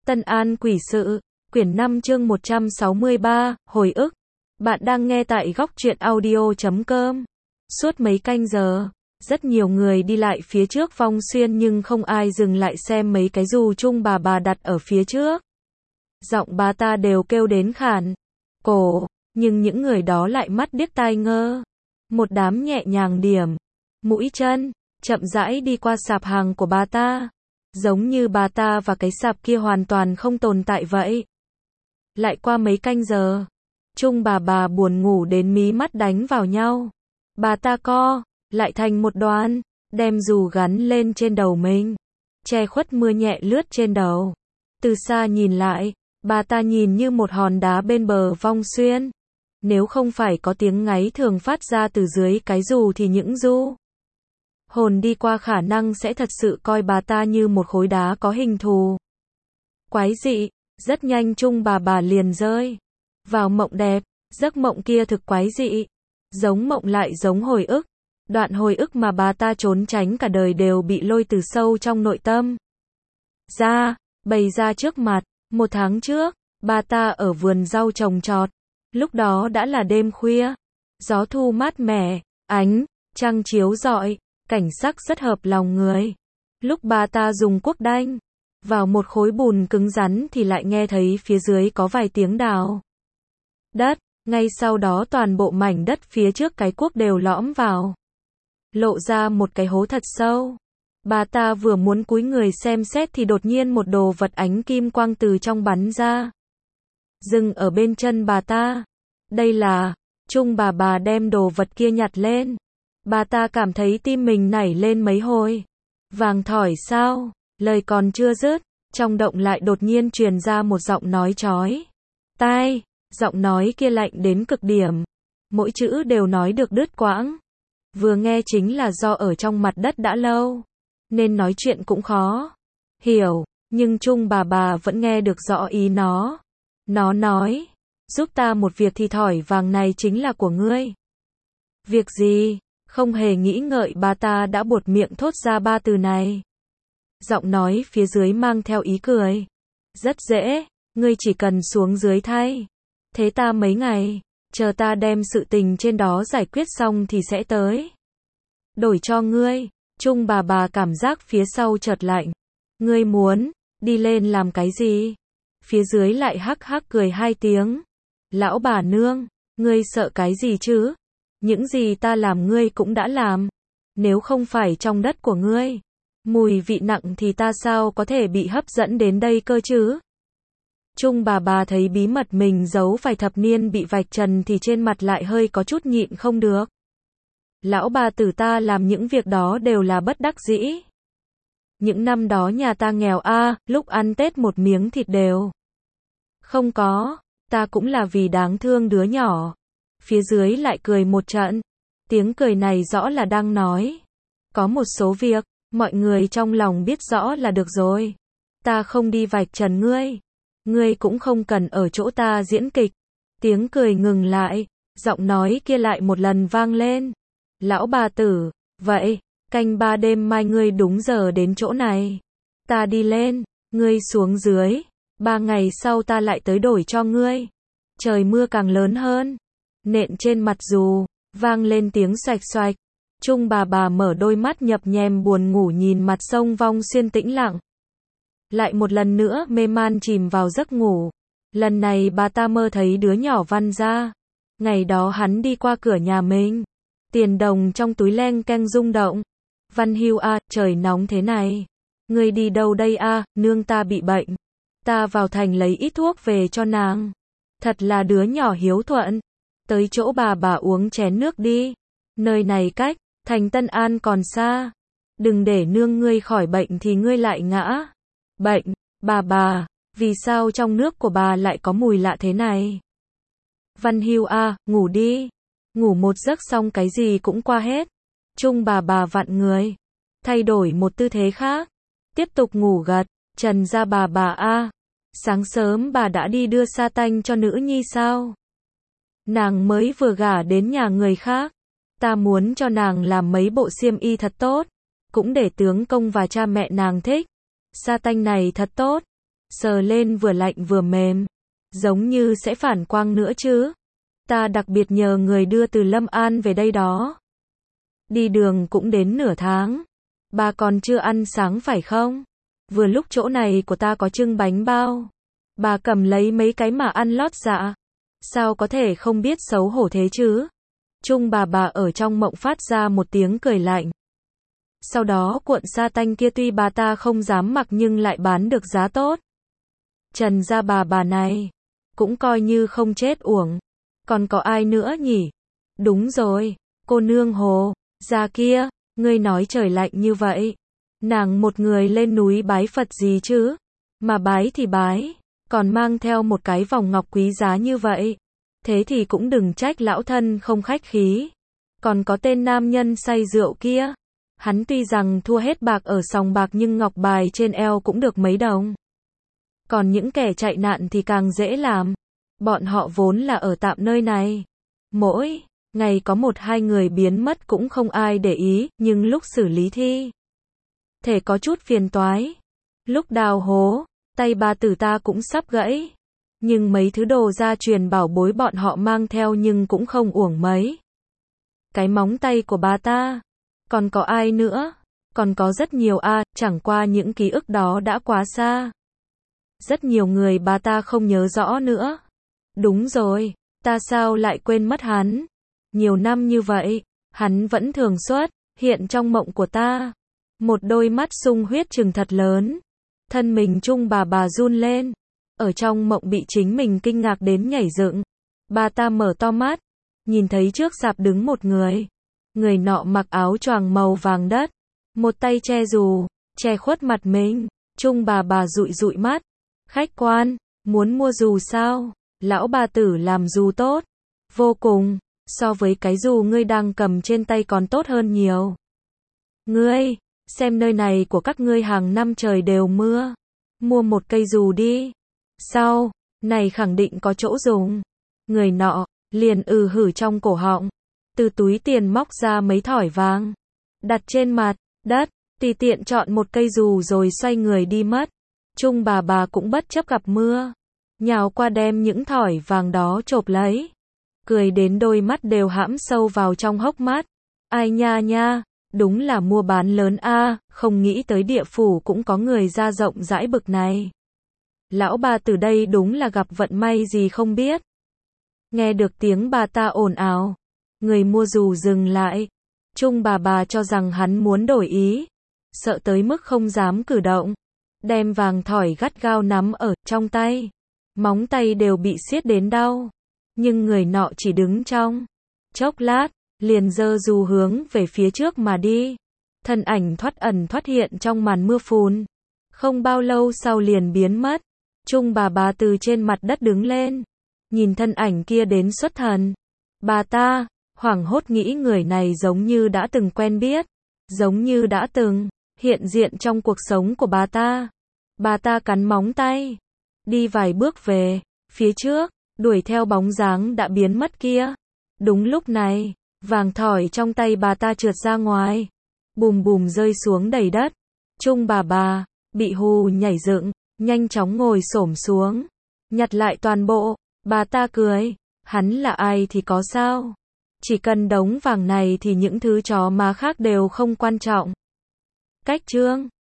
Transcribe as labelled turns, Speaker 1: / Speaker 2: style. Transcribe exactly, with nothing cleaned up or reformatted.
Speaker 1: Tân An Quỷ Sự, quyển năm chương một trăm sáu mươi ba, hồi ức. Bạn đang nghe tại góc truyện audio chấm com. Suốt mấy canh giờ, rất nhiều người đi lại phía trước Vong Xuyên nhưng không ai dừng lại xem mấy cái dù chung bà bà đặt ở phía trước. Giọng bà ta đều kêu đến khản cổ, nhưng những người đó lại mắt điếc tai ngơ. Một đám nhẹ nhàng điểm mũi chân, chậm rãi đi qua sạp hàng của bà ta. Giống như bà ta và cái sạp kia hoàn toàn không tồn tại vậy. Lại qua mấy canh giờ, chung bà bà buồn ngủ đến mí mắt đánh vào nhau. Bà ta co lại thành một đoàn, đem dù gắn lên trên đầu mình, che khuất mưa nhẹ lướt trên đầu. Từ xa nhìn lại, bà ta nhìn như một hòn đá bên bờ Vong Xuyên. Nếu không phải có tiếng ngáy thường phát ra từ dưới cái dù thì những du hồn đi qua khả năng sẽ thật sự coi bà ta như một khối đá có hình thù quái dị. Rất nhanh chung bà bà liền rơi vào mộng đẹp. Giấc mộng kia thực quái dị, giống mộng lại giống hồi ức. Đoạn hồi ức mà bà ta trốn tránh cả đời đều bị lôi từ sâu trong nội tâm ra, bày ra trước mặt. Một tháng trước, bà ta ở vườn rau trồng trọt. Lúc đó đã là đêm khuya, gió thu mát mẻ, ánh trăng chiếu rọi, cảnh sắc rất hợp lòng người. Lúc bà ta dùng cuốc đanh vào một khối bùn cứng rắn thì lại nghe thấy phía dưới có vài tiếng đào đất. Ngay sau đó toàn bộ mảnh đất phía trước cái cuốc đều lõm vào, lộ ra một cái hố thật sâu. Bà ta vừa muốn cúi người xem xét thì đột nhiên một đồ vật ánh kim quang từ trong bắn ra, dừng ở bên chân bà ta. Đây là, chung bà bà đem đồ vật kia nhặt lên. Bà ta cảm thấy tim mình nảy lên mấy hồi. Vàng thỏi sao? Lời còn chưa dứt, trong động lại đột nhiên truyền ra một giọng nói chói tai. Giọng nói kia lạnh đến cực điểm, mỗi chữ đều nói được đứt quãng. Vừa nghe chính là do ở trong mặt đất đã lâu, nên nói chuyện cũng khó hiểu, nhưng chung bà bà vẫn nghe được rõ ý nó. Nó nói, giúp ta một việc thì thỏi vàng này chính là của ngươi. Việc gì? Không hề nghĩ ngợi bà ta đã buột miệng thốt ra ba từ này. Giọng nói phía dưới mang theo ý cười. Rất dễ, ngươi chỉ cần xuống dưới thay. Thế ta mấy ngày, chờ ta đem sự tình trên đó giải quyết xong thì sẽ tới đổi cho ngươi. Chung bà bà cảm giác phía sau chợt lạnh. Ngươi muốn đi lên làm cái gì? Phía dưới lại hắc hắc cười hai tiếng. Lão bà nương, ngươi sợ cái gì chứ? Những gì ta làm ngươi cũng đã làm. Nếu không phải trong đất của ngươi, mùi vị nặng thì ta sao có thể bị hấp dẫn đến đây cơ chứ? Chung bà bà thấy bí mật mình giấu vài thập niên bị vạch trần thì trên mặt lại hơi có chút nhịn không được. Lão bà tử ta làm những việc đó đều là bất đắc dĩ. Những năm đó nhà ta nghèo a, à, lúc ăn Tết một miếng thịt đều không có, ta cũng là vì đáng thương đứa nhỏ. Phía dưới lại cười một trận. Tiếng cười này rõ là đang nói, có một số việc, mọi người trong lòng biết rõ là được rồi. Ta không đi vạch trần ngươi. Ngươi cũng không cần ở chỗ ta diễn kịch. Tiếng cười ngừng lại, giọng nói kia lại một lần vang lên. Lão bà tử, vậy, canh ba đêm mai ngươi đúng giờ đến chỗ này. Ta đi lên, ngươi xuống dưới. Ba ngày sau ta lại tới đổi cho ngươi. Trời mưa càng lớn hơn. Nện trên mặt dù, vang lên tiếng xoạch xoạch. Chung bà bà mở đôi mắt nhập nhèm buồn ngủ nhìn mặt sông Vong Xuyên tĩnh lặng. Lại một lần nữa mê man chìm vào giấc ngủ. Lần này bà ta mơ thấy đứa nhỏ Văn ra. Ngày đó hắn đi qua cửa nhà mình. Tiền đồng trong túi leng keng rung động. Văn Hưu a, à, trời nóng thế này. Ngươi đi đâu đây a? À, nương ta bị bệnh. Ta vào thành lấy ít thuốc về cho nàng. Thật là đứa nhỏ hiếu thuận. Tới chỗ bà bà uống chén nước đi. Nơi này cách thành Tân An còn xa. Đừng để nương ngươi khỏi bệnh thì ngươi lại ngã bệnh. Bà bà, vì sao trong nước của bà lại có mùi lạ thế này? Văn Hưu a, à, ngủ đi. Ngủ một giấc xong cái gì cũng qua hết. Chung bà bà vặn người, thay đổi một tư thế khác, tiếp tục ngủ gật. Trần ra bà bà a, à, sáng sớm bà đã đi đưa sa tanh cho nữ nhi sao? Nàng mới vừa gả đến nhà người khác. Ta muốn cho nàng làm mấy bộ xiêm y thật tốt, cũng để tướng công và cha mẹ nàng thích. Sa tanh này thật tốt. sờ lên vừa lạnh vừa mềm, giống như sẽ phản quang nữa chứ. Ta đặc biệt nhờ người đưa từ Lâm An về đây đó. Đi đường cũng đến nửa tháng. Bà còn chưa ăn sáng phải không? Vừa lúc chỗ này của ta có trưng bánh bao. Bà cầm lấy mấy cái mà ăn lót dạ. Sao có thể không biết xấu hổ thế chứ? Trung bà bà ở trong mộng phát ra một tiếng cười lạnh. Sau đó cuộn sa tanh kia tuy bà ta không dám mặc nhưng lại bán được giá tốt. Trần gia bà bà này, cũng coi như không chết uổng. Còn có ai nữa nhỉ? Đúng rồi, cô nương Hồ, gia kia, ngươi nói trời lạnh như vậy. Nàng một người lên núi bái Phật gì chứ? Mà bái thì bái, còn mang theo một cái vòng ngọc quý giá như vậy. Thế thì cũng đừng trách lão thân không khách khí. Còn có tên nam nhân say rượu kia. Hắn tuy rằng thua hết bạc ở sòng bạc nhưng ngọc bài trên eo cũng được mấy đồng. Còn những kẻ chạy nạn thì càng dễ làm. Bọn họ vốn là ở tạm nơi này. Mỗi ngày có một hai người biến mất cũng không ai để ý, nhưng lúc xử lý thi thể có chút phiền toái. Lúc đào hố, tay bà tử ta cũng sắp gãy. Nhưng mấy thứ đồ gia truyền bảo bối bọn họ mang theo nhưng cũng không uổng mấy. Cái móng tay của bà ta. Còn có ai nữa? Còn có rất nhiều a, à, chẳng qua những ký ức đó đã quá xa. Rất nhiều người bà ta không nhớ rõ nữa. Đúng rồi, ta sao lại quên mất hắn? Nhiều năm như vậy, hắn vẫn thường xuất hiện trong mộng của ta. Một đôi mắt sung huyết trừng thật lớn. Thân mình Trung bà bà run lên. Ở trong mộng bị chính mình kinh ngạc đến nhảy dựng. Bà ta mở to mắt, nhìn thấy trước sạp đứng một người. Người nọ mặc áo choàng màu vàng đất, một tay che dù, che khuất mặt mình. Trung bà bà dụi dụi mắt. Khách quan, muốn mua dù sao? Lão bà tử làm dù tốt. Vô cùng, so với cái dù ngươi đang cầm trên tay còn tốt hơn nhiều. Ngươi, xem nơi này của các ngươi hàng năm trời đều mưa. Mua một cây dù đi. Sau, này khẳng định có chỗ dùng. Người nọ, liền ừ hử trong cổ họng. Từ túi tiền móc ra mấy thỏi vàng. Đặt trên mặt, đất, tùy tiện chọn một cây dù rồi xoay người đi mất. Trung bà bà cũng bất chấp gặp mưa. Nhào qua đem những thỏi vàng đó chộp lấy. Cười đến đôi mắt đều hãm sâu vào trong hốc mắt. Ai nha nha, đúng là mua bán lớn a, không nghĩ tới địa phủ cũng có người ra rộng rãi bực này. Lão bà từ đây đúng là gặp vận may gì không biết. Nghe được tiếng bà ta ồn ào, người mua dù dừng lại. Trung bà bà cho rằng hắn muốn đổi ý, sợ tới mức không dám cử động, đem vàng thỏi gắt gao nắm ở trong tay. Móng tay đều bị siết đến đau. Nhưng người nọ chỉ đứng trong chốc lát, liền giơ dù hướng về phía trước mà đi. Thân ảnh thoát ẩn thoát hiện trong màn mưa phùn. Không bao lâu sau liền biến mất. Trung bà bà từ trên mặt đất đứng lên, nhìn thân ảnh kia đến xuất thần. Bà ta hoảng hốt nghĩ người này giống như đã từng quen biết, giống như đã từng hiện diện trong cuộc sống của bà ta. Bà ta cắn móng tay, đi vài bước về phía trước, đuổi theo bóng dáng đã biến mất kia. Đúng lúc này, vàng thỏi trong tay bà ta trượt ra ngoài, bùm bùm rơi xuống đầy đất. Trung bà bà bị hù nhảy dựng, nhanh chóng ngồi xổm xuống, nhặt lại toàn bộ. Bà ta cười, hắn là ai thì có sao? Chỉ cần đống vàng này thì những thứ chó má khác đều không quan trọng. Cách chương